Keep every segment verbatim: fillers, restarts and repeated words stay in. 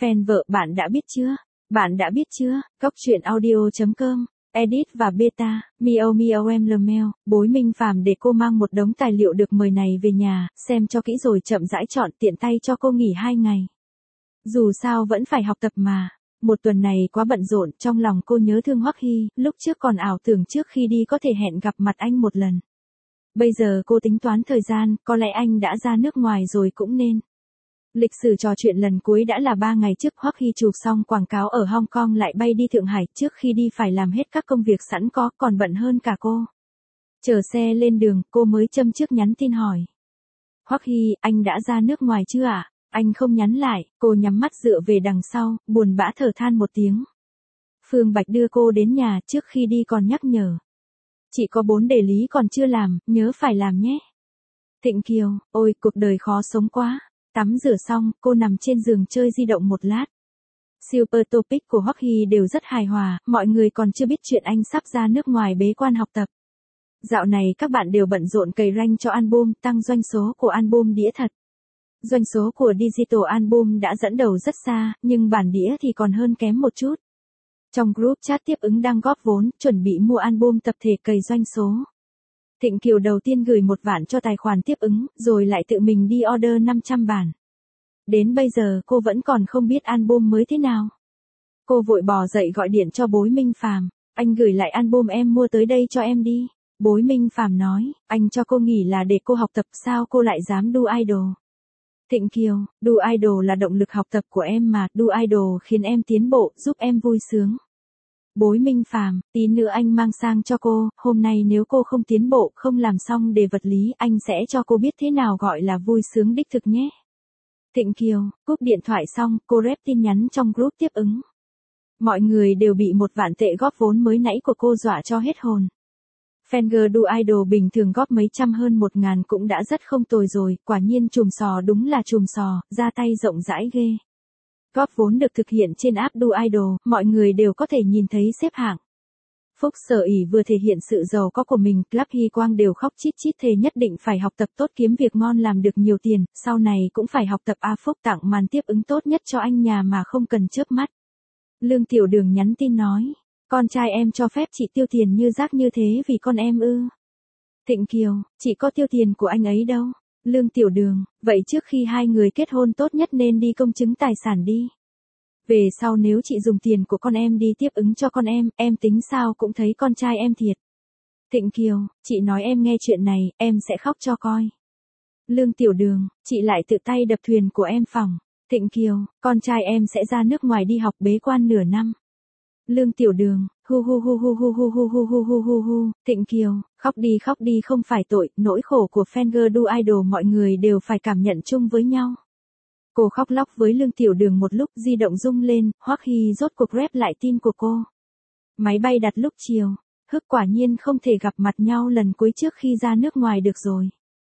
Fan vợ bạn đã biết chưa? Bạn đã biết chưa? Cóc truyện audio chấm com, edit và beta, Miao Miao em lờ mail, Bối Minh Phàm để cô mang một đống tài liệu được mời này về nhà, xem cho kỹ rồi chậm rãi chọn tiện tay cho cô nghỉ hai ngày. Dù sao vẫn phải học tập mà. Một tuần này quá bận rộn, trong lòng cô nhớ thương Hoắc Hy, lúc trước còn ảo tưởng trước khi đi có thể hẹn gặp mặt anh một lần. Bây giờ cô tính toán thời gian, có lẽ anh đã ra nước ngoài rồi cũng nên. Lịch sử trò chuyện lần cuối đã là ba ngày trước. Hoắc Hy chụp xong quảng cáo ở Hong Kong lại bay đi Thượng Hải, trước khi đi phải làm hết các công việc sẵn có, còn bận hơn cả cô. Chờ xe lên đường, cô mới châm trước nhắn tin hỏi. Hoắc Hy, anh đã ra nước ngoài chưa ạ? À? Anh không nhắn lại, cô nhắm mắt dựa về đằng sau, buồn bã thở than một tiếng. Phương Bạch đưa cô đến nhà, trước khi đi còn nhắc nhở. Chị có bốn đề lý còn chưa làm, nhớ phải làm nhé. Thịnh Kiều, ôi cuộc đời khó sống quá. Tắm rửa xong, cô nằm trên giường chơi di động một lát. Super Topic của Hoắc Hy đều rất hài hòa, mọi người còn chưa biết chuyện anh sắp ra nước ngoài bế quan học tập. Dạo này các bạn đều bận rộn cày rank cho album, tăng doanh số của album đĩa thật. Doanh số của digital album đã dẫn đầu rất xa, nhưng bản đĩa thì còn hơn kém một chút. Trong group chat tiếp ứng đang góp vốn, chuẩn bị mua album tập thể cày doanh số. Thịnh Kiều đầu tiên gửi một vạn cho tài khoản tiếp ứng, rồi lại tự mình đi order năm trăm bản. Đến bây giờ cô vẫn còn không biết album mới thế nào. Cô vội bò dậy gọi điện cho Bối Minh Phàm, anh gửi lại album em mua tới đây cho em đi. Bối Minh Phàm nói, anh cho cô nghỉ là để cô học tập, sao cô lại dám đu idol. Thịnh Kiều, đu idol là động lực học tập của em mà, đu idol khiến em tiến bộ, giúp em vui sướng. Bối Minh Phàm, tí nữa anh mang sang cho cô, hôm nay nếu cô không tiến bộ, không làm xong đề vật lý, anh sẽ cho cô biết thế nào gọi là vui sướng đích thực nhé. Thịnh Kiều, cúp điện thoại xong, cô rep tin nhắn trong group tiếp ứng. Mọi người đều bị một vạn tệ góp vốn mới nãy của cô dọa cho hết hồn. Fanger đu idol bình thường góp mấy trăm hơn một ngàn cũng đã rất không tồi rồi, quả nhiên chùm sò đúng là chùm sò, ra tay rộng rãi ghê. Góp vốn được thực hiện trên app đu idol, mọi người đều có thể nhìn thấy xếp hạng. Phúc Sở ỷ vừa thể hiện sự giàu có của mình, Club Hy Quang đều khóc chít chít thề nhất định phải học tập tốt kiếm việc ngon làm được nhiều tiền, sau này cũng phải học tập. A Phúc tặng màn tiếp ứng tốt nhất cho anh nhà mà không cần chớp mắt. Lương Tiểu Đường nhắn tin nói, con trai em cho phép chị tiêu tiền như rác như thế vì con em ư. Thịnh Kiều, chị có tiêu tiền của anh ấy đâu. Lương Tiểu Đường, vậy trước khi hai người kết hôn tốt nhất nên đi công chứng tài sản đi. Về sau nếu chị dùng tiền của con em đi tiếp ứng cho con em, em tính sao cũng thấy con trai em thiệt. Thịnh Kiều, chị nói em nghe chuyện này, em sẽ khóc cho coi. Lương Tiểu Đường, chị lại tự tay đập thuyền của em phỏng. Thịnh Kiều, con trai em sẽ ra nước ngoài đi học bế quan nửa năm. Lương Tiểu Đường, hu hu hu hu hu hu hu hu hu hu hu hu, Thịnh Kiều, khóc đi khóc đi không phải tội, nỗi khổ của Fanger đu idol mọi người đều phải cảm nhận chung với nhau. Cô khóc lóc với Lương Tiểu Đường một lúc, di động rung lên, Hoắc Hy rốt cuộc rep lại tin của cô. Máy bay đặt lúc chiều, hức quả nhiên không thể gặp mặt nhau lần cuối trước khi ra nước ngoài được rồi.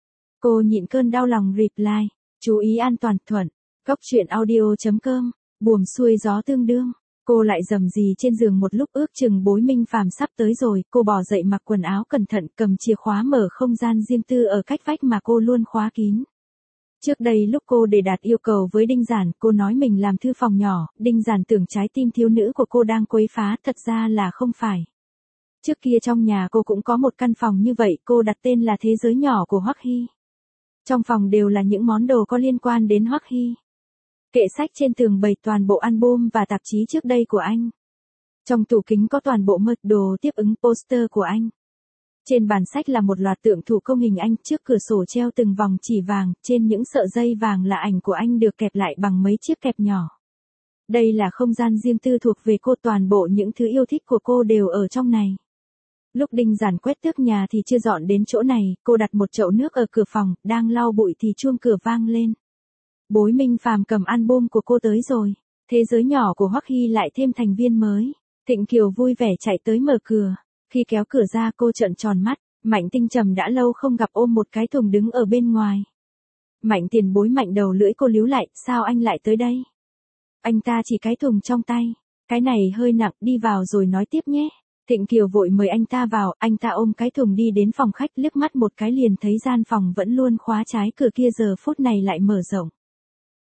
Cô nhịn cơn đau lòng reply, chú ý an toàn thuận, cóc truyện audio chấm com, buồm xuôi gió tương đương. Cô lại rầm rì trên giường một lúc, ước chừng Bối Minh Phàm sắp tới rồi, cô bò dậy mặc quần áo cẩn thận, cầm chìa khóa mở không gian riêng tư ở cách vách mà cô luôn khóa kín. Trước đây lúc cô để đạt yêu cầu với Đinh Giản, cô nói mình làm thư phòng nhỏ, Đinh Giản tưởng trái tim thiếu nữ của cô đang quấy phá, thật ra là không phải. Trước kia trong nhà cô cũng có một căn phòng như vậy, cô đặt tên là Thế giới nhỏ của Hoắc Hy. Trong phòng đều là những món đồ có liên quan đến Hoắc Hy. Kệ sách trên tường bày toàn bộ album và tạp chí trước đây của anh. Trong tủ kính có toàn bộ mật đồ tiếp ứng poster của anh. Trên bàn sách là một loạt tượng thủ công hình anh, trước cửa sổ treo từng vòng chỉ vàng, trên những sợi dây vàng là ảnh của anh được kẹp lại bằng mấy chiếc kẹp nhỏ. Đây là không gian riêng tư thuộc về cô, toàn bộ những thứ yêu thích của cô đều ở trong này. Lúc Đinh Giản quét tước nhà thì chưa dọn đến chỗ này, cô đặt một chậu nước ở cửa phòng, đang lau bụi thì chuông cửa vang lên. Bối Minh Phàm cầm album của cô tới rồi. Thế giới nhỏ của Hoắc Hy lại thêm thành viên mới. Thịnh Kiều vui vẻ chạy tới mở cửa. Khi kéo cửa ra cô trợn tròn mắt. Mạnh Tinh Trầm đã lâu không gặp ôm một cái thùng đứng ở bên ngoài. Mạnh Tiền Bối mạnh đầu lưỡi cô líu lại, sao anh lại tới đây? Anh ta chỉ cái thùng trong tay. Cái này hơi nặng, đi vào rồi nói tiếp nhé. Thịnh Kiều vội mời anh ta vào, anh ta ôm cái thùng đi đến phòng khách, liếc mắt một cái liền thấy gian phòng vẫn luôn khóa trái cửa kia giờ phút này lại mở rộng.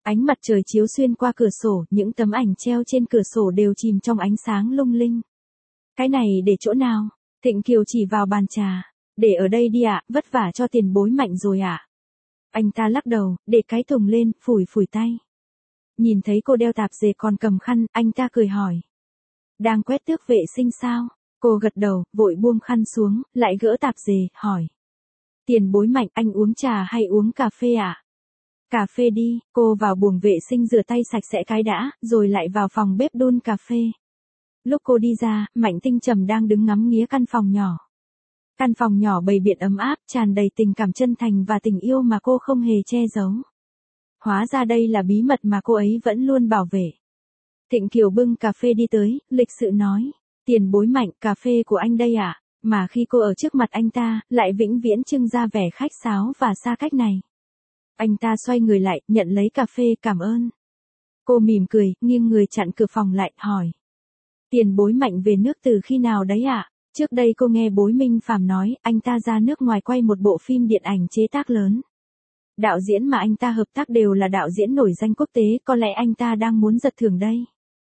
Ánh mặt trời chiếu xuyên qua cửa sổ, những tấm ảnh treo trên cửa sổ đều chìm trong ánh sáng lung linh. Cái này để chỗ nào? Thịnh Kiều chỉ vào bàn trà. Để ở đây đi ạ, vất vả cho tiền bối Mạnh rồi ạ. Anh ta lắc đầu, để cái thùng lên, phủi phủi tay. Nhìn thấy cô đeo tạp dề còn cầm khăn, anh ta cười hỏi. Đang quét tước vệ sinh sao? Cô gật đầu, vội buông khăn xuống, lại gỡ tạp dề, hỏi. Tiền bối Mạnh, anh uống trà hay uống cà phê ạ? Cà phê đi, cô vào buồng vệ sinh rửa tay sạch sẽ cái đã, rồi lại vào phòng bếp đun cà phê. Lúc cô đi ra, Mạnh Tinh Trầm đang đứng ngắm nghía căn phòng nhỏ. Căn phòng nhỏ bày biện ấm áp, tràn đầy tình cảm chân thành và tình yêu mà cô không hề che giấu. Hóa ra đây là bí mật mà cô ấy vẫn luôn bảo vệ. Thịnh Kiều bưng cà phê đi tới, lịch sự nói. Tiền bối Mạnh, cà phê của anh đây ạ. À? Mà khi cô ở trước mặt anh ta, lại vĩnh viễn trưng ra vẻ khách sáo và xa cách này. Anh ta xoay người lại, nhận lấy cà phê, cảm ơn. Cô mỉm cười, nghiêng người chặn cửa phòng lại, hỏi. Tiền bối Mạnh về nước từ khi nào đấy ạ? À? Trước đây cô nghe bối Minh Phàm nói, anh ta ra nước ngoài quay một bộ phim điện ảnh chế tác lớn. Đạo diễn mà anh ta hợp tác đều là đạo diễn nổi danh quốc tế, có lẽ anh ta đang muốn giật thưởng đây.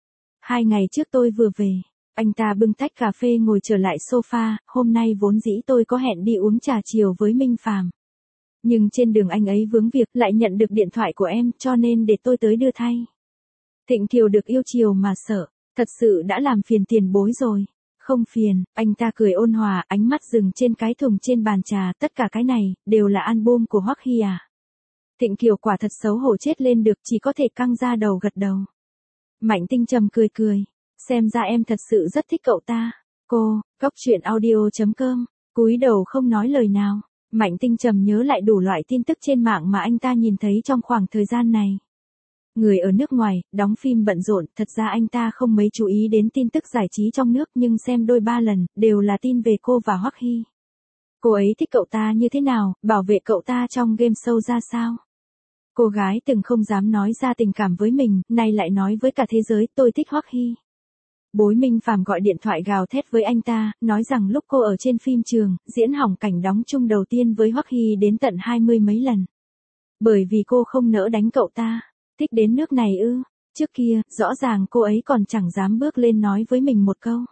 Hai ngày trước tôi vừa về, anh ta bưng tách cà phê ngồi trở lại sofa, hôm nay vốn dĩ tôi có hẹn đi uống trà chiều với Minh Phàm. Nhưng trên đường anh ấy vướng việc lại nhận được điện thoại của em, cho nên để tôi tới đưa thay. Thịnh Kiều được yêu chiều mà sợ, thật sự đã làm phiền tiền bối rồi. Không phiền, anh ta cười ôn hòa, ánh mắt dừng trên cái thùng trên bàn trà, tất cả cái này, đều là album của Hoắc Hy à. Thịnh Kiều quả thật xấu hổ chết lên được, chỉ có thể căng ra đầu gật đầu. Mạnh Tinh Trầm cười cười, xem ra em thật sự rất thích cậu ta. Cô, góc truyện audio chấm com, cúi đầu không nói lời nào. Mạnh Tinh Trầm nhớ lại đủ loại tin tức trên mạng mà anh ta nhìn thấy trong khoảng thời gian này. Người ở nước ngoài, đóng phim bận rộn, thật ra anh ta không mấy chú ý đến tin tức giải trí trong nước nhưng xem đôi ba lần, đều là tin về cô và Hoắc Hy. Cô ấy thích cậu ta như thế nào, bảo vệ cậu ta trong game show ra sao. Cô gái từng không dám nói ra tình cảm với mình, nay lại nói với cả thế giới, tôi thích Hoắc Hy. Bối Minh Phàm gọi điện thoại gào thét với anh ta, nói rằng lúc cô ở trên phim trường, diễn hỏng cảnh đóng chung đầu tiên với Hoắc Hy đến tận hai mươi mấy lần. Bởi vì cô không nỡ đánh cậu ta. Thích đến nước này ư? Trước kia, rõ ràng cô ấy còn chẳng dám bước lên nói với mình một câu.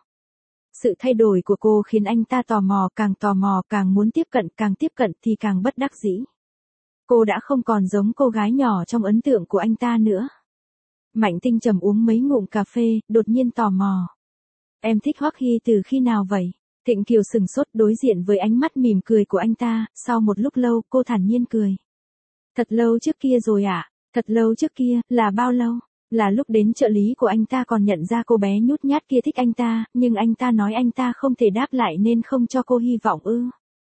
Sự thay đổi của cô khiến anh ta tò mò, càng tò mò càng muốn tiếp cận, càng tiếp cận thì càng bất đắc dĩ. Cô đã không còn giống cô gái nhỏ trong ấn tượng của anh ta nữa. Mạnh Tinh Trầm uống mấy ngụm cà phê, đột nhiên tò mò. Em thích Hoắc Hy từ khi nào vậy? Thịnh Kiều sừng sốt đối diện với ánh mắt mỉm cười của anh ta, sau một lúc lâu cô thản nhiên cười. Thật lâu trước kia rồi ạ. À? Thật lâu trước kia, là bao lâu? Là lúc đến trợ lý của anh ta còn nhận ra cô bé nhút nhát kia thích anh ta, nhưng anh ta nói anh ta không thể đáp lại nên không cho cô hy vọng ư.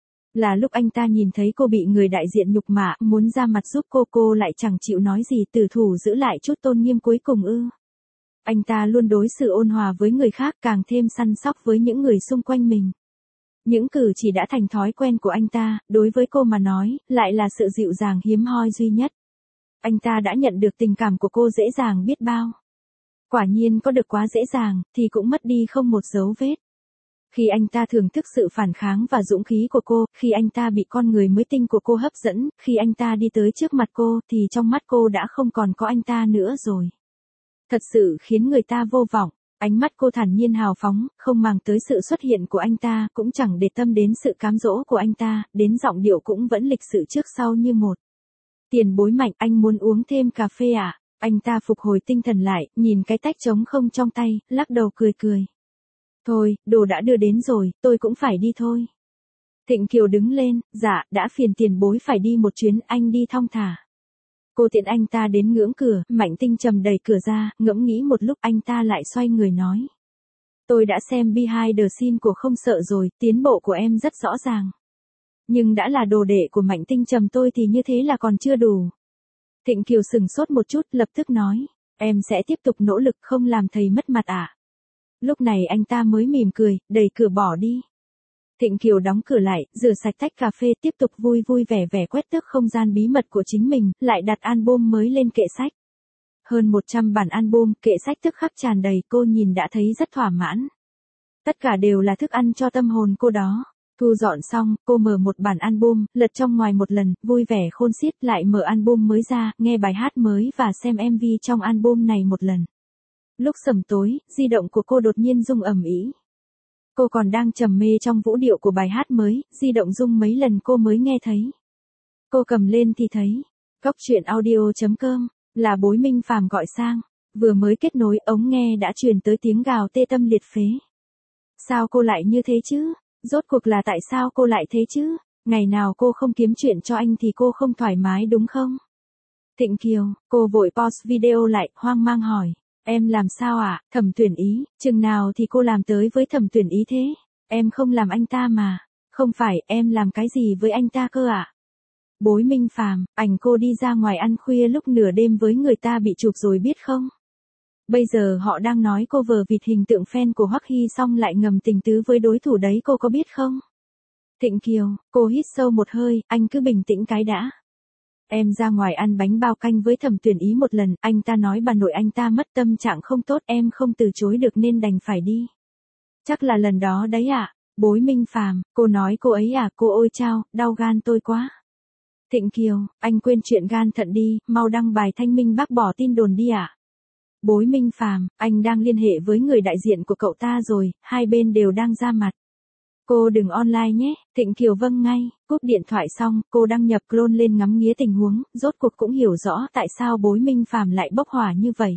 Là lúc anh ta nhìn thấy cô bị người đại diện nhục mạ, muốn ra mặt giúp cô, cô lại chẳng chịu nói gì, tử thủ giữ lại chút tôn nghiêm cuối cùng ư. Anh ta luôn đối xử ôn hòa với người khác, càng thêm săn sóc với những người xung quanh mình. Những cử chỉ đã thành thói quen của anh ta, đối với cô mà nói, lại là sự dịu dàng hiếm hoi duy nhất. Anh ta đã nhận được tình cảm của cô dễ dàng biết bao. Quả nhiên có được quá dễ dàng, thì cũng mất đi không một dấu vết. Khi anh ta thưởng thức sự phản kháng và dũng khí của cô, khi anh ta bị con người mới tinh của cô hấp dẫn, khi anh ta đi tới trước mặt cô, thì trong mắt cô đã không còn có anh ta nữa rồi. Thật sự khiến người ta vô vọng. Ánh mắt cô thản nhiên hào phóng, không màng tới sự xuất hiện của anh ta, cũng chẳng để tâm đến sự cám dỗ của anh ta, đến giọng điệu cũng vẫn lịch sự trước sau như một. Tiền bối Mạnh, anh muốn uống thêm cà phê à? Anh ta phục hồi tinh thần lại, nhìn cái tách trống không trong tay, lắc đầu cười cười. Thôi, đồ đã đưa đến rồi, tôi cũng phải đi thôi. Thịnh Kiều đứng lên, dạ, đã phiền tiền bối phải đi một chuyến, anh đi thong thả. Cô tiện anh ta đến ngưỡng cửa, Mạnh Tinh Trầm đẩy cửa ra, ngẫm nghĩ một lúc anh ta lại xoay người nói. Tôi đã xem behind the scene của Không Sợ rồi, tiến bộ của em rất rõ ràng. Nhưng đã là đồ đệ của Mạnh Tinh Trầm tôi thì như thế là còn chưa đủ. Thịnh Kiều sừng sốt một chút, lập tức nói. Em sẽ tiếp tục nỗ lực không làm thầy mất mặt à? Lúc này anh ta mới mỉm cười, đẩy cửa bỏ đi. Thịnh Kiều đóng cửa lại, rửa sạch tách cà phê, tiếp tục vui vui vẻ vẻ quét tước không gian bí mật của chính mình, lại đặt album mới lên kệ sách. Hơn một trăm bản album, kệ sách tức khắc tràn đầy, cô nhìn đã thấy rất thỏa mãn. Tất cả đều là thức ăn cho tâm hồn cô đó. Thu dọn xong, cô mở một bản album, lật trong ngoài một lần, vui vẻ khôn xiết, lại mở album mới ra, nghe bài hát mới và xem em vê trong album này một lần. Lúc sẩm tối, di động của cô đột nhiên rung ầm ĩ. Cô còn đang trầm mê trong vũ điệu của bài hát mới, di động rung mấy lần cô mới nghe thấy. Cô cầm lên thì thấy, cóc truyện audio chấm com, là Bối Minh Phàm gọi sang. Vừa mới kết nối, ống nghe đã truyền tới tiếng gào tê tâm liệt phế. Sao cô lại như thế chứ? Rốt cuộc là tại sao cô lại thế chứ? Ngày nào cô không kiếm chuyện cho anh thì cô không thoải mái đúng không? Thịnh Kiều, cô vội pause video lại, hoang mang hỏi. Em làm sao ạ? À? Thẩm Tuyển Ý, chừng nào thì cô làm tới với Thẩm Tuyển Ý thế? Em không làm anh ta mà. Không phải, em làm cái gì với anh ta cơ ạ? À? Bối Minh Phàm, ảnh cô đi ra ngoài ăn khuya lúc nửa đêm với người ta bị chụp rồi biết không? Bây giờ họ đang nói cô vờ vịt hình tượng fan của Hoắc Hy xong lại ngầm tình tứ với đối thủ đấy, cô có biết không? Thịnh Kiều, cô hít sâu một hơi, anh cứ bình tĩnh cái đã. Em ra ngoài ăn bánh bao canh với Thẩm Tuyển Ý một lần, anh ta nói bà nội anh ta mất tâm trạng không tốt, em không từ chối được nên đành phải đi. Chắc là lần đó đấy ạ. À? Bối Minh Phàm, cô nói cô ấy à? Cô ôi chao, đau gan tôi quá. Thịnh Kiều, anh quên chuyện gan thận đi, mau đăng bài thanh minh bác bỏ tin đồn đi ạ. À? Bối Minh Phàm, anh đang liên hệ với người đại diện của cậu ta rồi, hai bên đều đang ra mặt. Cô đừng online nhé. Thịnh Kiều vâng ngay, cúp điện thoại xong, cô đăng nhập clone lên ngắm nghía tình huống, rốt cuộc cũng hiểu rõ tại sao Bối Minh Phàm lại bốc hỏa như vậy.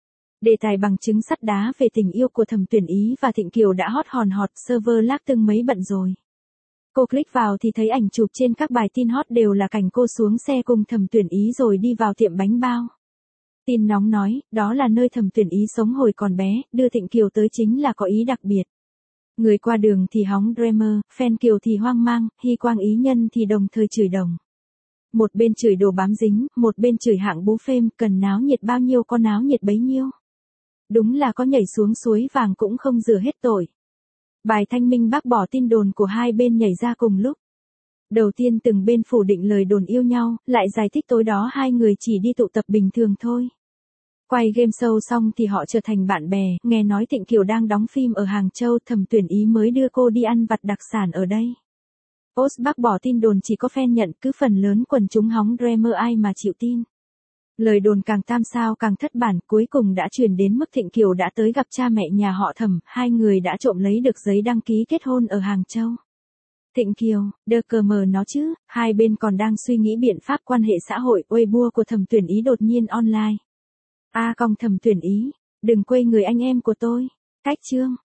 Đề tài bằng chứng sắt đá về tình yêu của Thẩm Tuyển Ý và Thịnh Kiều đã hot hòn hot, server lag tưng mấy bận rồi. Cô click vào thì thấy ảnh chụp trên các bài tin hot đều là cảnh cô xuống xe cùng Thẩm Tuyển Ý rồi đi vào tiệm bánh bao. Tin nóng nói, đó là nơi Thẩm Tuyển Ý sống hồi còn bé, đưa Thịnh Kiều tới chính là có ý đặc biệt. Người qua đường thì hóng dreamer, fan Kiều thì hoang mang, Hy Quang ý nhân thì đồng thời chửi đồng. Một bên chửi đồ bám dính, một bên chửi hạng bú phêm, cần náo nhiệt bao nhiêu có náo nhiệt bấy nhiêu. Đúng là có nhảy xuống suối vàng cũng không rửa hết tội. Bài thanh minh bác bỏ tin đồn của hai bên nhảy ra cùng lúc. Đầu tiên từng bên phủ định lời đồn yêu nhau, lại giải thích tối đó hai người chỉ đi tụ tập bình thường thôi. Quay game show xong thì họ trở thành bạn bè, nghe nói Thịnh Kiều đang đóng phim ở Hàng Châu, Thẩm Tuyển Ý mới đưa cô đi ăn vặt đặc sản ở đây. Post bác bỏ tin đồn chỉ có fan nhận, cứ phần lớn quần chúng hóng dreamer ai mà chịu tin. Lời đồn càng tam sao càng thất bản, cuối cùng đã truyền đến mức Thịnh Kiều đã tới gặp cha mẹ nhà họ Thẩm, hai người đã trộm lấy được giấy đăng ký kết hôn ở Hàng Châu. Thịnh Kiều, đơ cờ mờ nó chứ, hai bên còn đang suy nghĩ biện pháp quan hệ xã hội, Weibo của Thẩm Tuyển Ý đột nhiên online. A còng Thẩm Tuyển Ý, đừng quê người anh em của tôi. Cách chương.